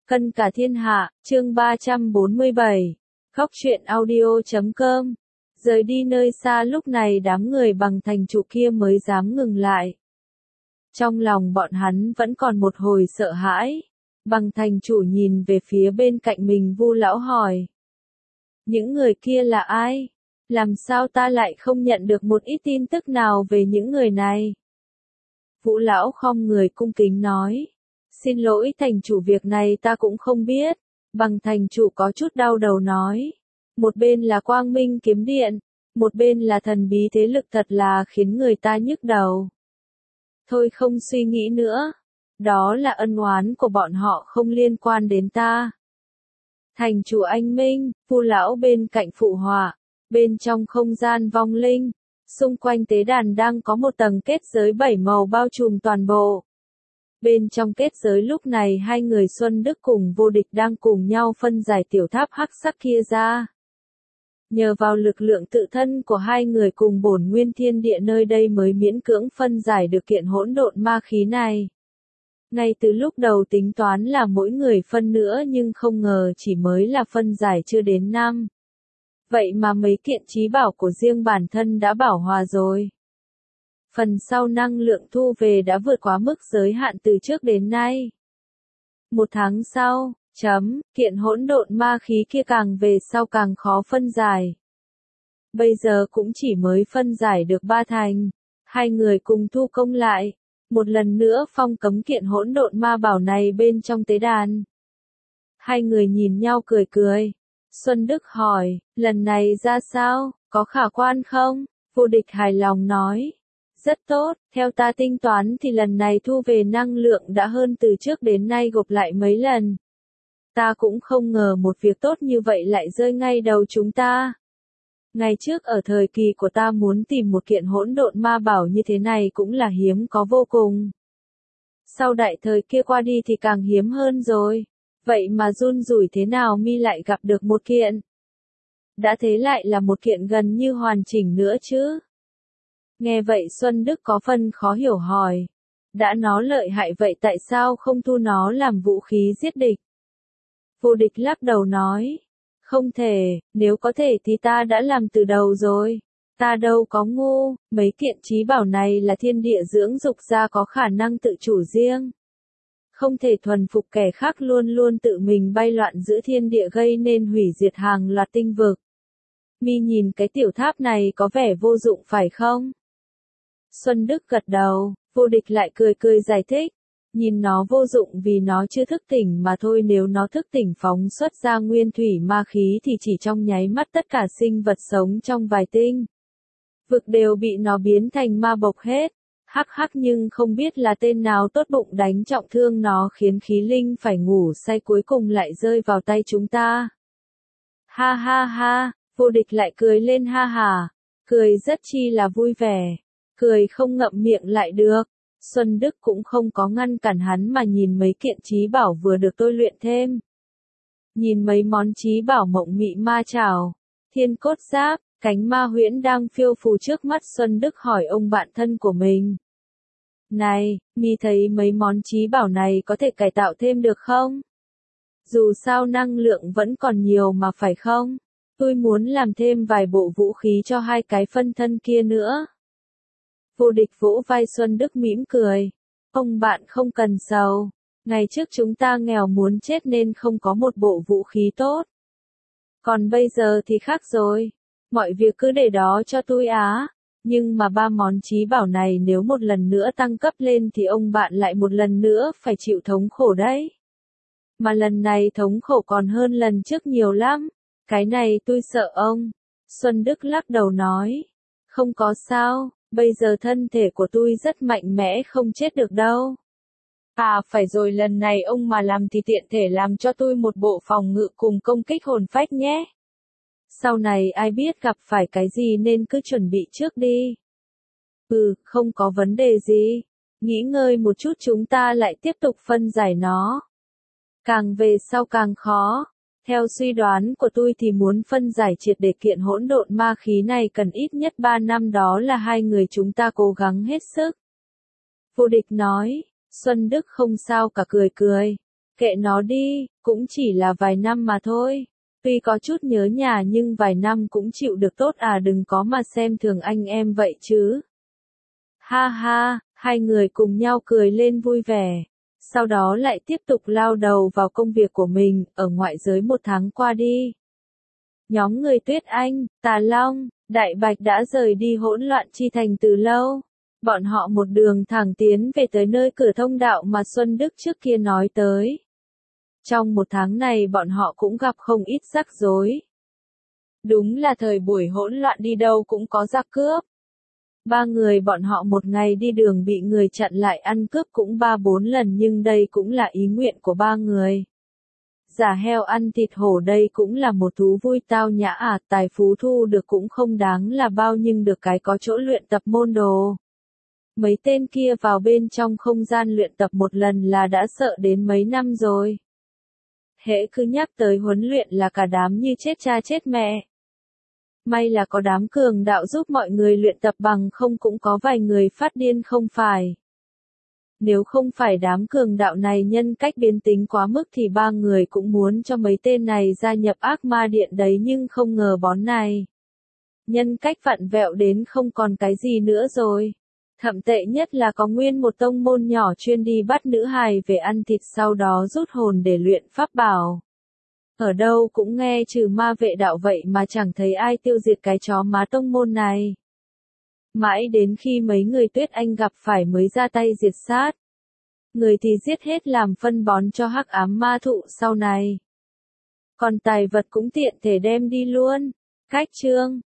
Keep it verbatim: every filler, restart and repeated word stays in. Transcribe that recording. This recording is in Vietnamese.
Cân cả thiên hạ, chương ba trăm bốn mươi bảy. Khóc chuyện audio chấm com. Rời đi nơi xa lúc này đám người bằng thành trụ kia mới dám ngừng lại. Trong lòng bọn hắn vẫn còn một hồi sợ hãi. Bằng thành chủ nhìn về phía bên cạnh mình, Vu lão hỏi. Những người kia là ai? Làm sao ta lại không nhận được một ít tin tức nào về những người này? Vũ lão khom người cung kính nói. Xin lỗi thành chủ, việc này ta cũng không biết. Bằng thành chủ có chút đau đầu nói. Một bên là Quang Minh kiếm điện, một bên là thần bí thế lực, thật là khiến người ta nhức đầu. Thôi không suy nghĩ nữa. Đó là ân oán của bọn họ, không liên quan đến ta. Thành chủ anh minh, Vu lão bên cạnh phụ họa. Bên trong không gian vong linh, xung quanh tế đàn đang có một tầng kết giới bảy màu bao trùm toàn bộ. Bên trong kết giới lúc này hai người Xuân Đức cùng Vô Địch đang cùng nhau phân giải tiểu tháp hắc sắc kia ra. Nhờ vào lực lượng tự thân của hai người cùng bổn nguyên thiên địa nơi đây mới miễn cưỡng phân giải được kiện hỗn độn ma khí này. Ngay từ lúc đầu tính toán là mỗi người phân nữa, nhưng không ngờ chỉ mới là phân giải chưa đến năm. Vậy mà mấy kiện chí bảo của riêng bản thân đã bảo hòa rồi. Phần sau năng lượng thu về đã vượt quá mức giới hạn từ trước đến nay. Một tháng sau, chấm, kiện hỗn độn ma khí kia càng về sau càng khó phân giải. Bây giờ cũng chỉ mới phân giải được ba thành. Hai người cùng thu công lại. Một lần nữa phong cấm kiện hỗn độn ma bảo này bên trong tế đàn. Hai người nhìn nhau cười cười. Xuân Đức hỏi, lần này ra sao, có khả quan không? Vô Địch hài lòng nói. Rất tốt, theo ta tính toán thì lần này thu về năng lượng đã hơn từ trước đến nay gộp lại mấy lần. Ta cũng không ngờ một việc tốt như vậy lại rơi ngay đầu chúng ta. Ngày trước ở thời kỳ của ta muốn tìm một kiện hỗn độn ma bảo như thế này cũng là hiếm có vô cùng. Sau đại thời kia qua đi thì càng hiếm hơn rồi. Vậy mà run rủi thế nào mi lại gặp được một kiện. Đã thế lại là một kiện gần như hoàn chỉnh nữa chứ. Nghe vậy Xuân Đức có phần khó hiểu hỏi. Đã nó lợi hại vậy tại sao không thu nó làm vũ khí giết địch? Vô Địch lắc đầu nói. Không thể, nếu có thể thì ta đã làm từ đầu rồi. Ta đâu có ngu, mấy kiện chí bảo này là thiên địa dưỡng dục ra, có khả năng tự chủ riêng. Không thể thuần phục kẻ khác luôn luôn tự mình bay loạn giữa thiên địa gây nên hủy diệt hàng loạt tinh vực. Mi nhìn cái tiểu tháp này có vẻ vô dụng phải không? Xuân Đức gật đầu, Vô Địch lại cười cười giải thích. Nhìn nó vô dụng vì nó chưa thức tỉnh mà thôi, nếu nó thức tỉnh phóng xuất ra nguyên thủy ma khí thì chỉ trong nháy mắt tất cả sinh vật sống trong vài tinh vực đều bị nó biến thành ma bộc hết. Hắc hắc, nhưng không biết là tên nào tốt bụng đánh trọng thương nó khiến khí linh phải ngủ say, cuối cùng lại rơi vào tay chúng ta. Ha ha ha, Vô Địch lại cười lên ha hà, cười rất chi là vui vẻ, cười không ngậm miệng lại được. Xuân Đức cũng không có ngăn cản hắn mà nhìn mấy kiện chí bảo vừa được tôi luyện thêm. Nhìn mấy món chí bảo mộng mị ma chảo, thiên cốt giáp, cánh ma huyễn đang phiêu phù trước mắt, Xuân Đức hỏi ông bạn thân của mình. Này, mi thấy mấy món chí bảo này có thể cải tạo thêm được không? Dù sao năng lượng vẫn còn nhiều mà phải không? Tôi muốn làm thêm vài bộ vũ khí cho hai cái phân thân kia nữa. Vô Địch vỗ vai Xuân Đức mỉm cười. Ông bạn không cần sầu. Ngày trước chúng ta nghèo muốn chết nên không có một bộ vũ khí tốt. Còn bây giờ thì khác rồi. Mọi việc cứ để đó cho tôi á. Nhưng mà ba món chí bảo này nếu một lần nữa tăng cấp lên thì ông bạn lại một lần nữa phải chịu thống khổ đấy. Mà lần này thống khổ còn hơn lần trước nhiều lắm. Cái này tôi sợ ông. Xuân Đức lắc đầu nói. Không có sao. Bây giờ thân thể của tôi rất mạnh mẽ, không chết được đâu. À phải rồi, lần này ông mà làm thì tiện thể làm cho tôi một bộ phòng ngự cùng công kích hồn phách nhé. Sau này ai biết gặp phải cái gì nên cứ chuẩn bị trước đi. Ừ, không có vấn đề gì. Nghỉ ngơi một chút chúng ta lại tiếp tục phân giải nó. Càng về sau càng khó. Theo suy đoán của tôi thì muốn phân giải triệt để kiện hỗn độn ma khí này cần ít nhất ba năm, đó là hai người chúng ta cố gắng hết sức. Vô Địch nói, Xuân Đức không sao cả cười cười. Kệ nó đi, cũng chỉ là vài năm mà thôi. Tuy có chút nhớ nhà nhưng vài năm cũng chịu được tốt à, đừng có mà xem thường anh em vậy chứ. Ha ha, hai người cùng nhau cười lên vui vẻ. Sau đó lại tiếp tục lao đầu vào công việc của mình, ở ngoại giới một tháng qua đi. Nhóm người Tuyết Anh, Tà Long, Đại Bạch đã rời đi hỗn loạn chi thành từ lâu. Bọn họ một đường thẳng tiến về tới nơi cửa thông đạo mà Xuân Đức trước kia nói tới. Trong một tháng này bọn họ cũng gặp không ít rắc rối. Đúng là thời buổi hỗn loạn đi đâu cũng có giặc cướp. Ba người bọn họ một ngày đi đường bị người chặn lại ăn cướp cũng ba bốn lần, nhưng đây cũng là ý nguyện của ba người. Giả heo ăn thịt hổ đây cũng là một thú vui tao nhã à, tài phú thu được cũng không đáng là bao nhưng được cái có chỗ luyện tập môn đồ. Mấy tên kia vào bên trong không gian luyện tập một lần là đã sợ đến mấy năm rồi. Hễ cứ nhắc tới huấn luyện là cả đám như chết cha chết mẹ. May là có đám cường đạo giúp mọi người luyện tập, bằng không cũng có vài người phát điên không phải. Nếu không phải đám cường đạo này nhân cách biến tính quá mức thì ba người cũng muốn cho mấy tên này gia nhập ác ma điện đấy, nhưng không ngờ bón này. Nhân cách vặn vẹo đến không còn cái gì nữa rồi. Thậm tệ nhất là có nguyên một tông môn nhỏ chuyên đi bắt nữ hài về ăn thịt sau đó rút hồn để luyện pháp bảo. Ở đâu cũng nghe trừ ma vệ đạo vậy mà chẳng thấy ai tiêu diệt cái chó má tông môn này. Mãi đến khi mấy người Tuyết Anh gặp phải mới ra tay diệt sát. Người thì giết hết làm phân bón cho hắc ám ma thụ sau này. Còn tài vật cũng tiện thể đem đi luôn. Cách chương